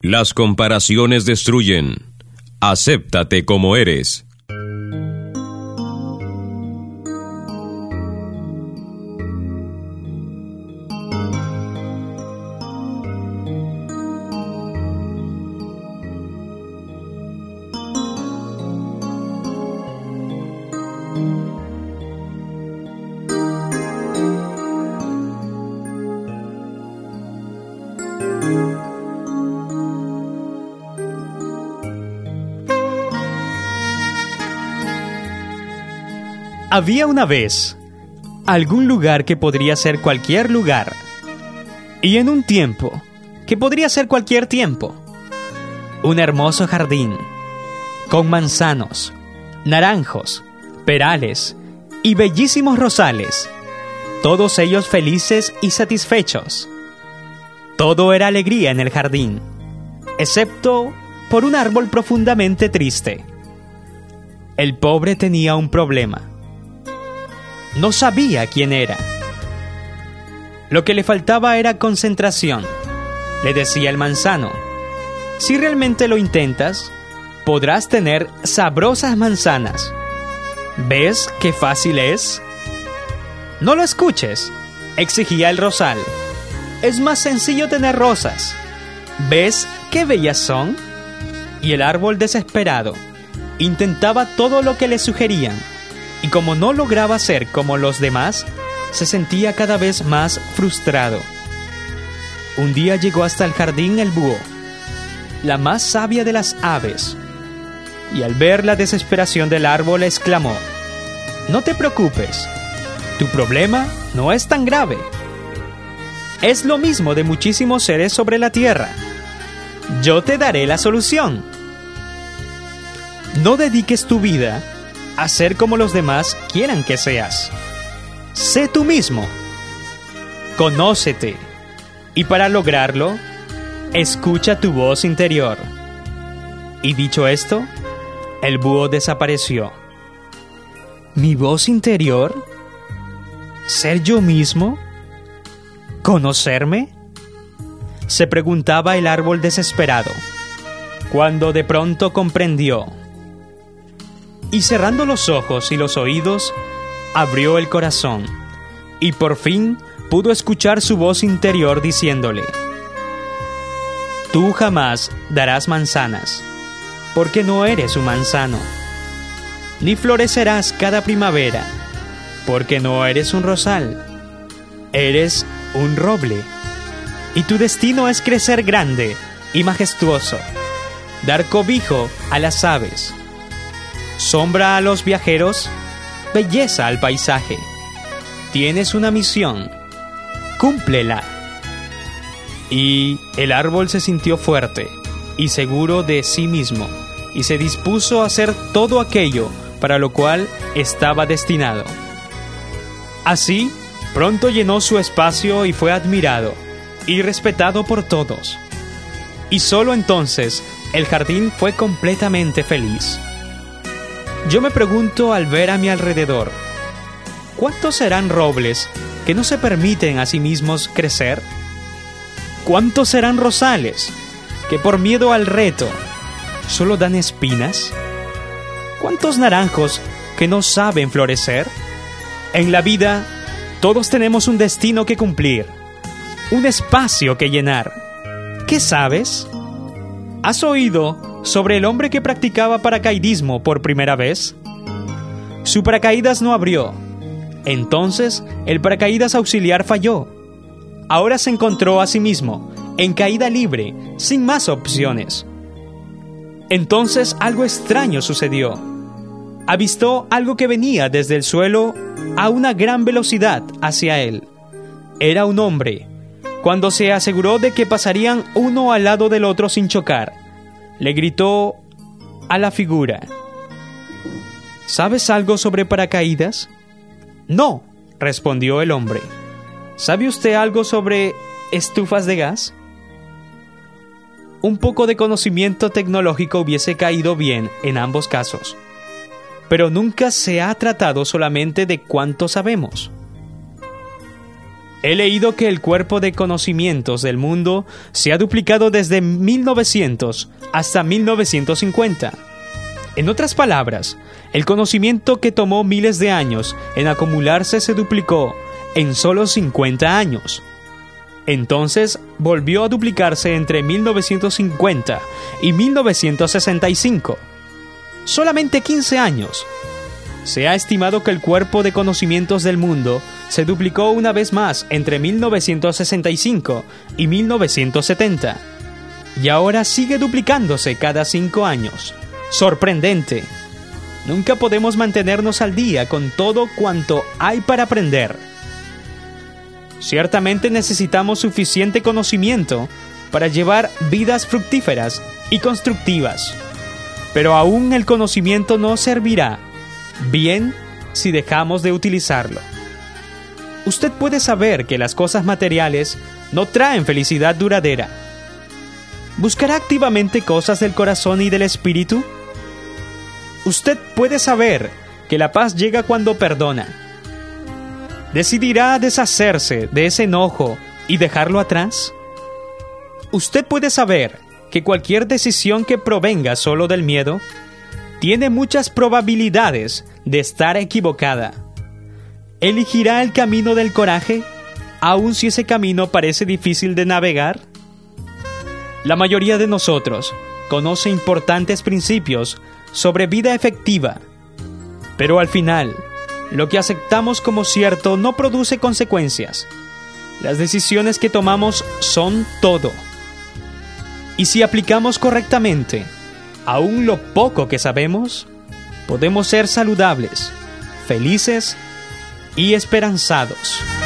Las comparaciones destruyen. Acéptate como eres. Había una vez algún lugar que podría ser cualquier lugar, y en un tiempo que podría ser cualquier tiempo. Un hermoso jardín con manzanos, naranjos, perales y bellísimos rosales, todos ellos felices y satisfechos. Todo era alegría en el jardín, excepto por un árbol profundamente triste. El pobre tenía un problema. No sabía quién era. Lo que le faltaba era concentración. Le decía el manzano: si realmente lo intentas, podrás tener sabrosas manzanas. ¿Ves qué fácil es? No lo escuches, exigía el rosal. Es más sencillo tener rosas. ¿Ves qué bellas son? Y el árbol, desesperado, intentaba todo lo que le sugerían, y como no lograba ser como los demás, se sentía cada vez más frustrado. Un día llegó hasta el jardín el búho, la más sabia de las aves, y al ver la desesperación del árbol exclamó: «No te preocupes, tu problema no es tan grave. Es lo mismo de muchísimos seres sobre la tierra. Yo te daré la solución. No dediques tu vida a ser como los demás quieran que seas. Sé tú mismo. Conócete. Y para lograrlo, escucha tu voz interior». Y dicho esto, el búho desapareció. ¿Mi voz interior? ¿Ser yo mismo? ¿Conocerme?, se preguntaba el árbol desesperado, cuando de pronto comprendió. Y cerrando los ojos y los oídos, abrió el corazón, y por fin pudo escuchar su voz interior diciéndole: «Tú jamás darás manzanas, porque no eres un manzano. Ni florecerás cada primavera, porque no eres un rosal. Eres un roble. Y tu destino es crecer grande y majestuoso, dar cobijo a las aves, sombra a los viajeros, belleza al paisaje. Tienes una misión, cúmplela». Y el árbol se sintió fuerte y seguro de sí mismo, y se dispuso a hacer todo aquello para lo cual estaba destinado. Así, pronto llenó su espacio y fue admirado y respetado por todos. Y solo entonces el jardín fue completamente feliz. Yo me pregunto al ver a mi alrededor: ¿cuántos serán robles que no se permiten a sí mismos crecer? ¿Cuántos serán rosales que por miedo al reto solo dan espinas? ¿Cuántos naranjos que no saben florecer? En la vida, todos tenemos un destino que cumplir, un espacio que llenar. ¿Qué sabes? ¿Has oído sobre el hombre que practicaba paracaidismo por primera vez? Su paracaídas no abrió. Entonces, el paracaídas auxiliar falló. Ahora se encontró a sí mismo en caída libre, sin más opciones. Entonces algo extraño sucedió. Avistó algo que venía desde el suelo a una gran velocidad hacia él. Era un hombre. Cuando se aseguró de que pasarían uno al lado del otro sin chocar, le gritó a la figura: ¿sabes algo sobre paracaídas? No, respondió el hombre. ¿Sabe usted algo sobre estufas de gas? Un poco de conocimiento tecnológico hubiese caído bien en ambos casos, pero nunca se ha tratado solamente de cuánto sabemos. He leído que el cuerpo de conocimientos del mundo se ha duplicado desde 1900 hasta 1950. En otras palabras, el conocimiento que tomó miles de años en acumularse se duplicó en solo 50 años. Entonces volvió a duplicarse entre 1950 y 1965. Solamente 15 años. Se ha estimado que el cuerpo de conocimientos del mundo se duplicó una vez más entre 1965 y 1970. Y ahora sigue duplicándose cada 5 años. ¡Sorprendente! Nunca podemos mantenernos al día con todo cuanto hay para aprender. Ciertamente necesitamos suficiente conocimiento para llevar vidas fructíferas y constructivas. Pero aún el conocimiento no servirá bien si dejamos de utilizarlo. Usted puede saber que las cosas materiales no traen felicidad duradera. ¿Buscará activamente cosas del corazón y del espíritu? Usted puede saber que la paz llega cuando perdona. ¿Decidirá deshacerse de ese enojo y dejarlo atrás? Usted puede saber que cualquier decisión que provenga solo del miedo tiene muchas probabilidades de estar equivocada. ¿Elegirá el camino del coraje, aun si ese camino parece difícil de navegar? La mayoría de nosotros conoce importantes principios sobre vida efectiva, pero al final, lo que aceptamos como cierto no produce consecuencias. Las decisiones que tomamos son todo. Y si aplicamos correctamente, aún lo poco que sabemos, podemos ser saludables, felices y esperanzados.